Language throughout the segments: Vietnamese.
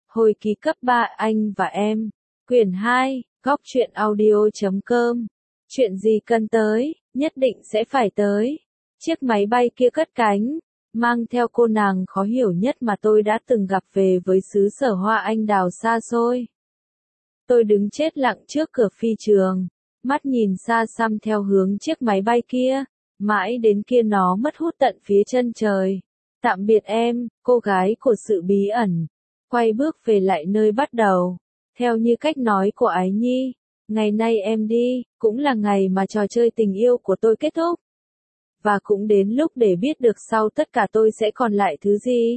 Hồi ký cấp 3 Anh và Em. Quyển 2, Góc truyện audio.com. Chuyện gì cần tới, nhất định sẽ phải tới. Chiếc máy bay kia cất cánh, mang theo cô nàng khó hiểu nhất mà tôi đã từng gặp về với xứ sở hoa anh đào xa xôi. Tôi đứng chết lặng trước cửa phi trường, mắt nhìn xa xăm theo hướng chiếc máy bay kia, mãi đến kia nó mất hút tận phía chân trời. Tạm biệt em, cô gái của sự bí ẩn. Quay bước về lại nơi bắt đầu. Theo như cách nói của Ái Nhi, ngày nay em đi, cũng là ngày mà trò chơi tình yêu của tôi kết thúc. Và cũng đến lúc để biết được sau tất cả tôi sẽ còn lại thứ gì.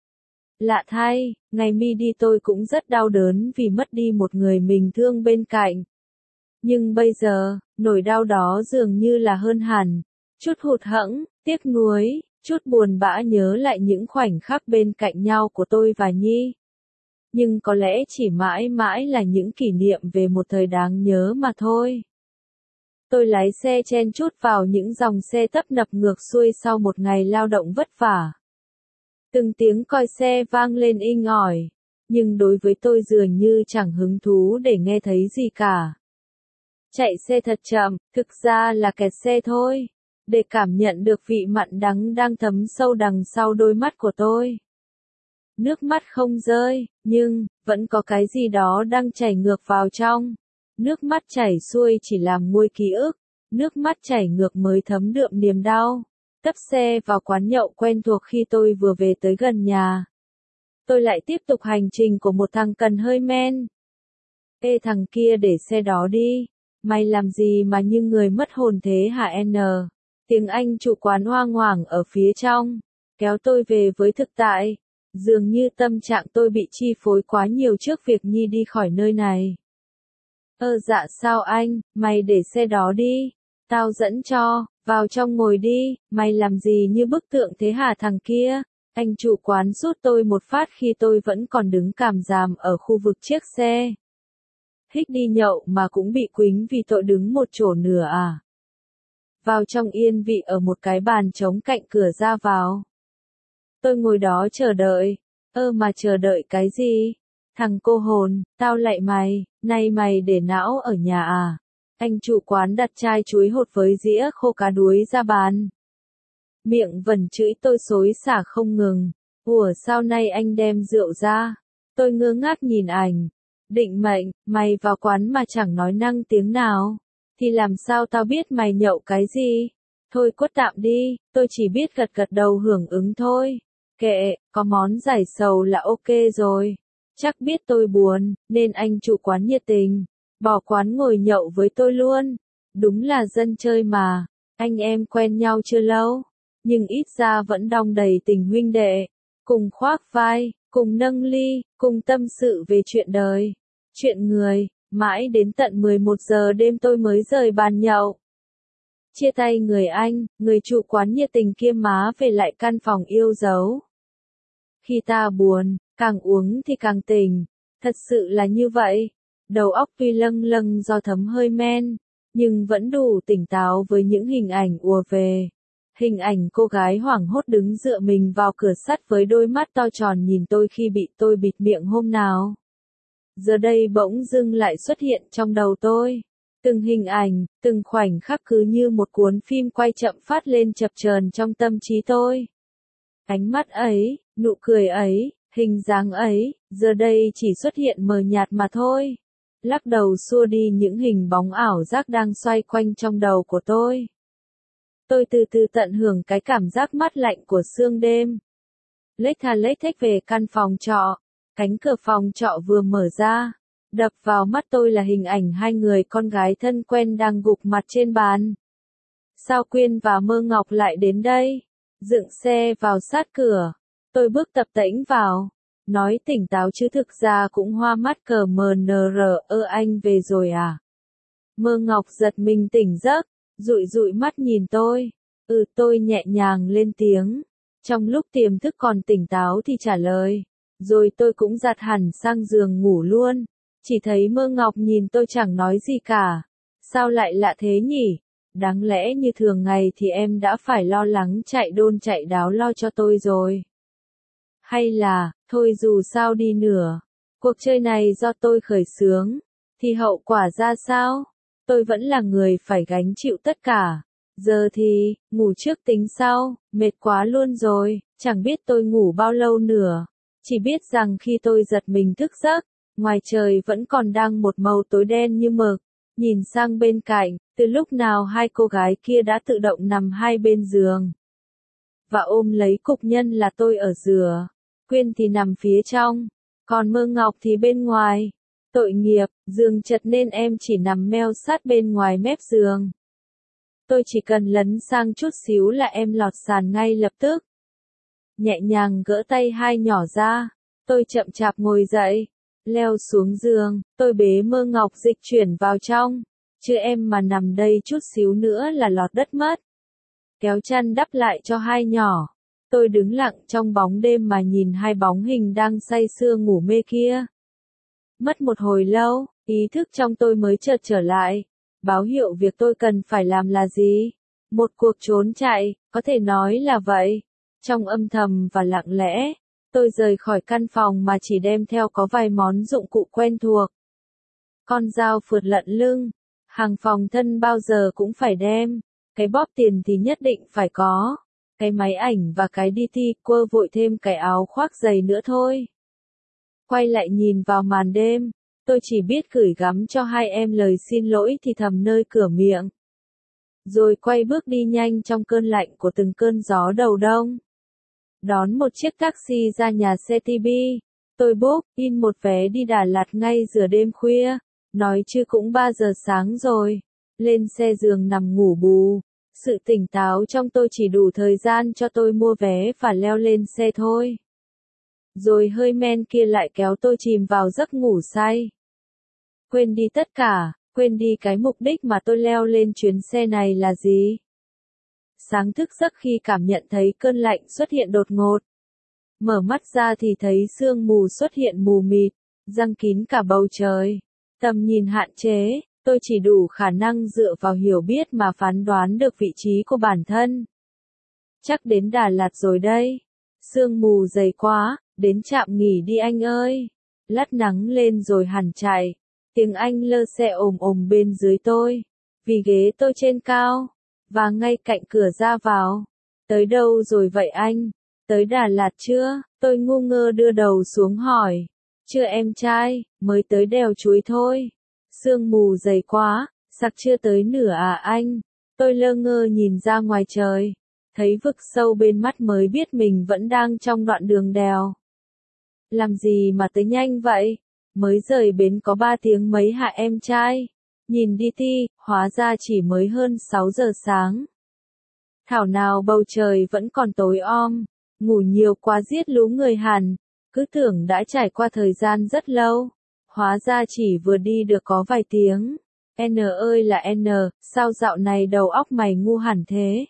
Lạ thay, ngày mi đi tôi cũng rất đau đớn vì mất đi một người mình thương bên cạnh. Nhưng bây giờ, nỗi đau đó dường như là hơn hẳn. Chút hụt hẫng, tiếc nuối, chút buồn bã nhớ lại những khoảnh khắc bên cạnh nhau của tôi và Nhi. Nhưng có lẽ chỉ mãi mãi là những kỷ niệm về một thời đáng nhớ mà thôi. Tôi lái xe chen chúc vào những dòng xe tấp nập ngược xuôi sau một ngày lao động vất vả. Từng tiếng còi xe vang lên inh ỏi, nhưng đối với tôi dường như chẳng hứng thú để nghe thấy gì cả. Chạy xe thật chậm, thực ra là kẹt xe thôi, để cảm nhận được vị mặn đắng đang thấm sâu đằng sau đôi mắt của tôi. Nước mắt không rơi, nhưng, vẫn có cái gì đó đang chảy ngược vào trong. Nước mắt chảy xuôi chỉ làm nguôi ký ức, nước mắt chảy ngược mới thấm đượm niềm đau. Tấp xe vào quán nhậu quen thuộc khi tôi vừa về tới gần nhà. Tôi lại tiếp tục hành trình của một thằng cần hơi men. Ê thằng kia để xe đó đi, mày làm gì mà như người mất hồn thế hả N? Tiếng Anh chủ quán hoang hoảng ở phía trong, kéo tôi về với thực tại. Dường như tâm trạng tôi bị chi phối quá nhiều trước việc Nhi đi khỏi nơi này. Dạ sao anh, mày để xe đó đi, tao dẫn cho, vào trong ngồi đi, mày làm gì như bức tượng thế hả thằng kia? Anh chủ quán sút tôi một phát khi tôi vẫn còn đứng càm ràm ở khu vực chiếc xe. Hích đi nhậu mà cũng bị quýnh vì tội đứng một chỗ nửa à? Vào trong yên vị ở một cái bàn trống cạnh cửa ra vào. Tôi ngồi đó chờ đợi. Mà chờ đợi cái gì? Thằng cô hồn, tao lạy mày, nay mày để não ở nhà à? Anh chủ quán đặt chai chuối hột với dĩa khô cá đuối ra bàn. Miệng vẩn chửi tôi xối xả không ngừng. Ủa sao nay anh đem rượu ra? Tôi ngơ ngác nhìn ảnh. Định mệnh, mày vào quán mà chẳng nói năng tiếng nào. Thì làm sao tao biết mày nhậu cái gì? Thôi cốt tạm đi, tôi chỉ biết gật gật đầu hưởng ứng thôi. Kệ, có món giải sầu là ok rồi. Chắc biết tôi buồn, nên anh chủ quán nhiệt tình, bỏ quán ngồi nhậu với tôi luôn. Đúng là dân chơi mà, anh em quen nhau chưa lâu, nhưng ít ra vẫn đong đầy tình huynh đệ, cùng khoác vai, cùng nâng ly, cùng tâm sự về chuyện đời, chuyện người, mãi đến tận 11 giờ đêm tôi mới rời bàn nhậu. Chia tay người anh, người chủ quán nhiệt tình kia má về lại căn phòng yêu dấu. Khi ta buồn, càng uống thì càng tỉnh, thật sự là như vậy. Đầu óc tuy lâng lâng do thấm hơi men, nhưng vẫn đủ tỉnh táo với những hình ảnh ùa về. Hình ảnh cô gái hoảng hốt đứng dựa mình vào cửa sắt với đôi mắt to tròn nhìn tôi khi bị tôi bịt miệng hôm nào. Giờ đây bỗng dưng lại xuất hiện trong đầu tôi. Từng hình ảnh, từng khoảnh khắc cứ như một cuốn phim quay chậm phát lên chập chờn trong tâm trí tôi. Ánh mắt ấy, nụ cười ấy, hình dáng ấy, giờ đây chỉ xuất hiện mờ nhạt mà thôi. Lắc đầu xua đi những hình bóng ảo giác đang xoay quanh trong đầu của tôi. Tôi từ từ tận hưởng cái cảm giác mát lạnh của sương đêm. Lếch thếch về căn phòng trọ. Cánh cửa phòng trọ vừa mở ra. Đập vào mắt tôi là hình ảnh hai người con gái thân quen đang gục mặt trên bàn. Sao Quyên và Mơ Ngọc lại đến đây? Dựng xe vào sát cửa. Tôi bước tập tễnh vào. Nói tỉnh táo chứ thực ra cũng hoa mắt cờ mờ nờ rờ. Anh về rồi à? Mơ Ngọc giật mình tỉnh giấc, dụi mắt nhìn tôi. Tôi nhẹ nhàng lên tiếng. Trong lúc tiềm thức còn tỉnh táo thì trả lời. Rồi tôi cũng giặt hẳn sang giường ngủ luôn. Chỉ thấy Mơ Ngọc nhìn tôi chẳng nói gì cả. Sao lại lạ thế nhỉ? Đáng lẽ như thường ngày thì em đã phải lo lắng chạy đôn chạy đáo lo cho tôi rồi. Hay là, thôi dù sao đi nữa, Cuộc chơi này do tôi khởi xướng, thì hậu quả ra sao? Tôi vẫn là người phải gánh chịu tất cả. Giờ thì, ngủ trước tính sau, mệt quá luôn rồi, chẳng biết tôi ngủ bao lâu nữa. Chỉ biết rằng khi tôi giật mình thức giấc, ngoài trời vẫn còn đang một màu tối đen như mực. Nhìn sang bên cạnh, từ lúc nào hai cô gái kia đã tự động nằm hai bên giường. Và ôm lấy cục nhân là tôi ở giữa. Quyên thì nằm phía trong, còn Mơ Ngọc thì bên ngoài. Tội nghiệp, giường chật nên em chỉ nằm meo sát bên ngoài mép giường. Tôi chỉ cần lấn sang chút xíu là em lọt sàn ngay lập tức. Nhẹ nhàng gỡ tay hai nhỏ ra, tôi chậm chạp ngồi dậy, leo xuống giường, tôi bế Mơ Ngọc dịch chuyển vào trong, chứ em mà nằm đây chút xíu nữa là lọt đất mất. Kéo chăn đắp lại cho hai nhỏ, tôi đứng lặng trong bóng đêm mà nhìn hai bóng hình đang say sưa ngủ mê kia. Mất một hồi lâu, ý thức trong tôi mới chợt trở lại, báo hiệu việc tôi cần phải làm là gì? Một cuộc trốn chạy, có thể nói là vậy. Trong âm thầm và lặng lẽ, tôi rời khỏi căn phòng mà chỉ đem theo có vài món dụng cụ quen thuộc. Con dao phượt lận lưng, hàng phòng thân bao giờ cũng phải đem, cái bóp tiền thì nhất định phải có, cái máy ảnh và cái DT quơ vội thêm cái áo khoác dày nữa thôi. Quay lại nhìn vào màn đêm, tôi chỉ biết gửi gắm cho hai em lời xin lỗi thì thầm nơi cửa miệng. Rồi quay bước đi nhanh trong cơn lạnh của từng cơn gió đầu đông. Đón một chiếc taxi ra nhà xe TB, tôi book in một vé đi Đà Lạt ngay giữa đêm khuya, nói chứ cũng 3 giờ sáng rồi. Lên xe giường nằm ngủ bù, sự tỉnh táo trong tôi chỉ đủ thời gian cho tôi mua vé và leo lên xe thôi. Rồi hơi men kia lại kéo tôi chìm vào giấc ngủ say. Quên đi tất cả, quên đi cái mục đích mà tôi leo lên chuyến xe này là gì. Sáng thức giấc khi cảm nhận thấy cơn lạnh xuất hiện đột ngột. Mở mắt ra thì thấy sương mù xuất hiện mù mịt, giăng kín cả bầu trời. Tầm nhìn hạn chế, tôi chỉ đủ khả năng dựa vào hiểu biết mà phán đoán được vị trí của bản thân. Chắc đến Đà Lạt rồi đây. Sương mù dày quá, đến trạm nghỉ đi anh ơi. Lát nắng lên rồi hẳn chạy. Tiếng Anh lơ xe ồm ồm bên dưới tôi. Vì ghế tôi trên cao. Và ngay cạnh cửa ra vào. Tới đâu rồi vậy anh? Tới Đà Lạt chưa? Tôi ngu ngơ đưa đầu xuống hỏi. Chưa em trai, mới tới đèo Chuối thôi. Sương mù dày quá, sặc chưa tới nửa à anh? Tôi lơ ngơ nhìn ra ngoài trời. Thấy vực sâu bên mắt mới biết mình vẫn đang trong đoạn đường đèo. Làm gì mà tới nhanh vậy? Mới rời bến có 3 tiếng mấy hả em trai? Nhìn đi ti, hóa ra chỉ mới hơn 6 giờ sáng. Thảo nào bầu trời vẫn còn tối om, ngủ nhiều quá giết lú người hẳn, cứ tưởng đã trải qua thời gian rất lâu. Hóa ra chỉ vừa đi được có vài tiếng. N ơi là N, sao dạo này đầu óc mày ngu hẳn thế?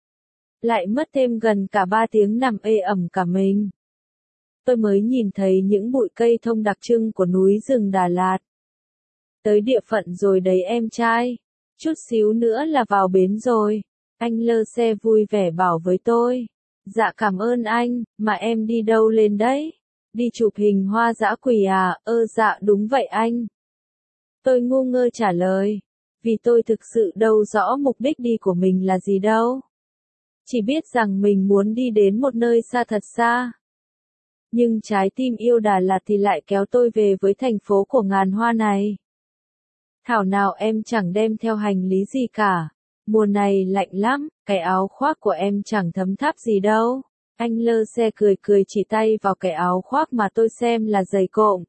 Lại mất thêm gần cả 3 tiếng nằm ê ẩm cả mình. Tôi mới nhìn thấy những bụi cây thông đặc trưng của núi rừng Đà Lạt. Tới địa phận rồi đấy em trai. Chút xíu nữa là vào bến rồi. Anh lơ xe vui vẻ bảo với tôi. Dạ cảm ơn anh, mà em đi đâu lên đấy? Đi chụp hình hoa dã quỳ à? Dạ đúng vậy anh. Tôi ngu ngơ trả lời. Vì tôi thực sự đâu rõ mục đích đi của mình là gì đâu. Chỉ biết rằng mình muốn đi đến một nơi xa thật xa. Nhưng trái tim yêu Đà Lạt thì lại kéo tôi về với thành phố của ngàn hoa này. Thảo nào em chẳng đem theo hành lý gì cả. Mùa này lạnh lắm, cái áo khoác của em chẳng thấm tháp gì đâu. Anh lơ xe cười cười chỉ tay vào cái áo khoác mà tôi xem là giày cộm.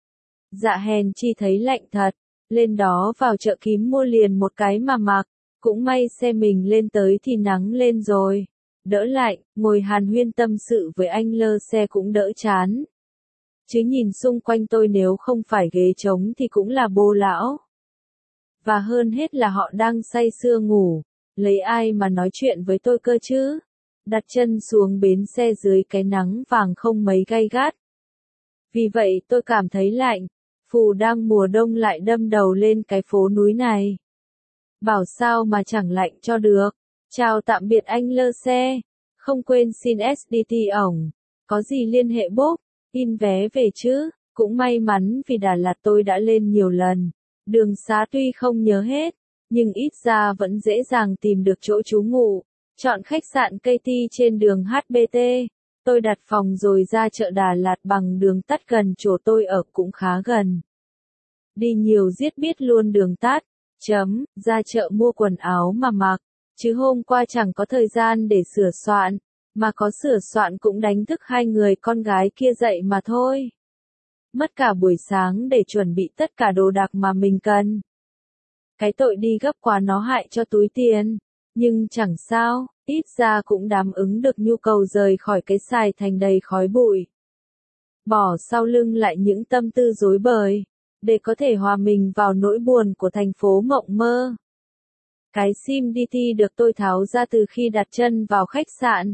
Dạ hèn chi thấy lạnh thật. Lên đó vào chợ Kiếm mua liền một cái mà mặc. Cũng may xe mình lên tới thì nắng lên rồi. Đỡ lạnh, ngồi hàn huyên tâm sự với anh lơ xe cũng đỡ chán. Chứ nhìn xung quanh tôi nếu không phải ghế trống thì cũng là bô lão. Và hơn hết là họ đang say sưa ngủ, lấy ai mà nói chuyện với tôi cơ chứ. Đặt chân xuống bến xe dưới cái nắng vàng không mấy gay gắt. Vì vậy tôi cảm thấy lạnh, phù đang mùa đông lại đâm đầu lên cái phố núi này. Bảo sao mà chẳng lạnh cho được. Chào tạm biệt anh lơ xe. Không quên xin SDT ổng. Có gì liên hệ bốp, in vé về chứ. Cũng may mắn vì Đà Lạt tôi đã lên nhiều lần. Đường xá tuy không nhớ hết, nhưng ít ra vẫn dễ dàng tìm được chỗ trú ngụ. Chọn khách sạn KT trên đường HBT. Tôi đặt phòng rồi ra chợ Đà Lạt bằng đường tắt gần chỗ tôi ở cũng khá gần. Đi nhiều giết biết luôn đường tắt. Ra chợ mua quần áo mà mặc. Chứ hôm qua chẳng có thời gian để sửa soạn. Mà có sửa soạn cũng đánh thức hai người con gái kia dậy mà thôi. Mất cả buổi sáng để chuẩn bị tất cả đồ đạc mà mình cần. Cái tội đi gấp quá nó hại cho túi tiền. Nhưng chẳng sao, ít ra cũng đáp ứng được nhu cầu rời khỏi cái Sài Thành đầy khói bụi. Bỏ sau lưng lại những tâm tư rối bời, để có thể hòa mình vào nỗi buồn của thành phố mộng mơ. Cái SIM DT được tôi tháo ra từ khi đặt chân vào khách sạn.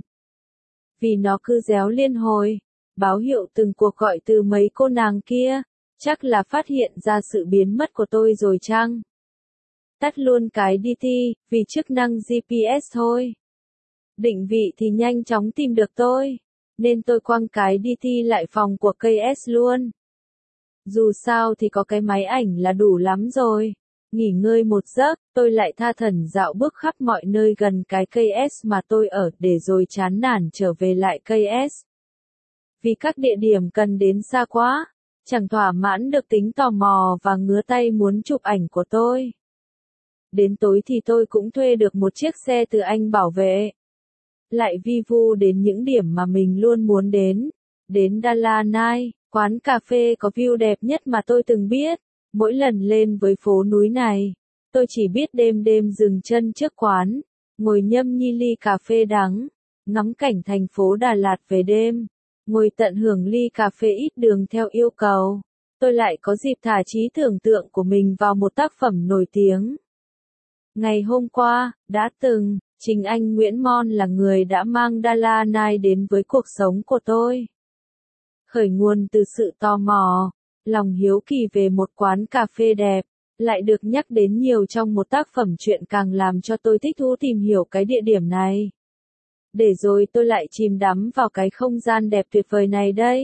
Vì nó cứ réo liên hồi, báo hiệu từng cuộc gọi từ mấy cô nàng kia, chắc là phát hiện ra sự biến mất của tôi rồi chăng? Tắt luôn cái DT, vì chức năng GPS thôi. Định vị thì nhanh chóng tìm được tôi, nên tôi quăng cái DT lại phòng của KS luôn. Dù sao thì có cái máy ảnh là đủ lắm rồi. Nghỉ ngơi một giấc, tôi lại tha thẩn dạo bước khắp mọi nơi gần cái KS mà tôi ở để rồi chán nản trở về lại KS. Vì các địa điểm cần đến xa quá, chẳng thỏa mãn được tính tò mò và ngứa tay muốn chụp ảnh của tôi. Đến tối thì tôi cũng thuê được một chiếc xe từ anh bảo vệ. Lại vi vu đến những điểm mà mình luôn muốn đến. Đến Dala Nai, quán cà phê có view đẹp nhất mà tôi từng biết. Mỗi lần lên với phố núi này, tôi chỉ biết đêm đêm dừng chân trước quán, ngồi nhâm nhi ly cà phê đắng, ngắm cảnh thành phố Đà Lạt về đêm, ngồi tận hưởng ly cà phê ít đường theo yêu cầu. Tôi lại có dịp thả trí tưởng tượng của mình vào một tác phẩm nổi tiếng. Ngày hôm qua, đã từng, chính anh Nguyễn Mon là người đã mang Dala Nai đến với cuộc sống của tôi. Khởi nguồn từ sự tò mò, lòng hiếu kỳ về một quán cà phê đẹp, lại được nhắc đến nhiều trong một tác phẩm truyện càng làm cho tôi thích thú tìm hiểu cái địa điểm này. Để rồi tôi lại chìm đắm vào cái không gian đẹp tuyệt vời này đây.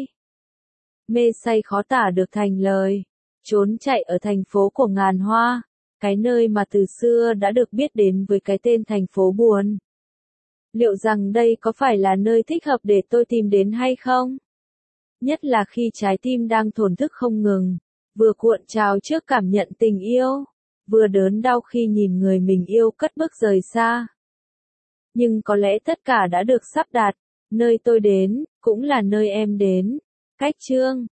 Mê say khó tả được thành lời, trốn chạy ở thành phố của ngàn hoa, cái nơi mà từ xưa đã được biết đến với cái tên thành phố buồn. Liệu rằng đây có phải là nơi thích hợp để tôi tìm đến hay không? Nhất là khi trái tim đang thổn thức không ngừng, vừa cuộn trào trước cảm nhận tình yêu, vừa đớn đau khi nhìn người mình yêu cất bước rời xa. Nhưng có lẽ tất cả đã được sắp đặt, nơi tôi đến, cũng là nơi em đến. Cách chương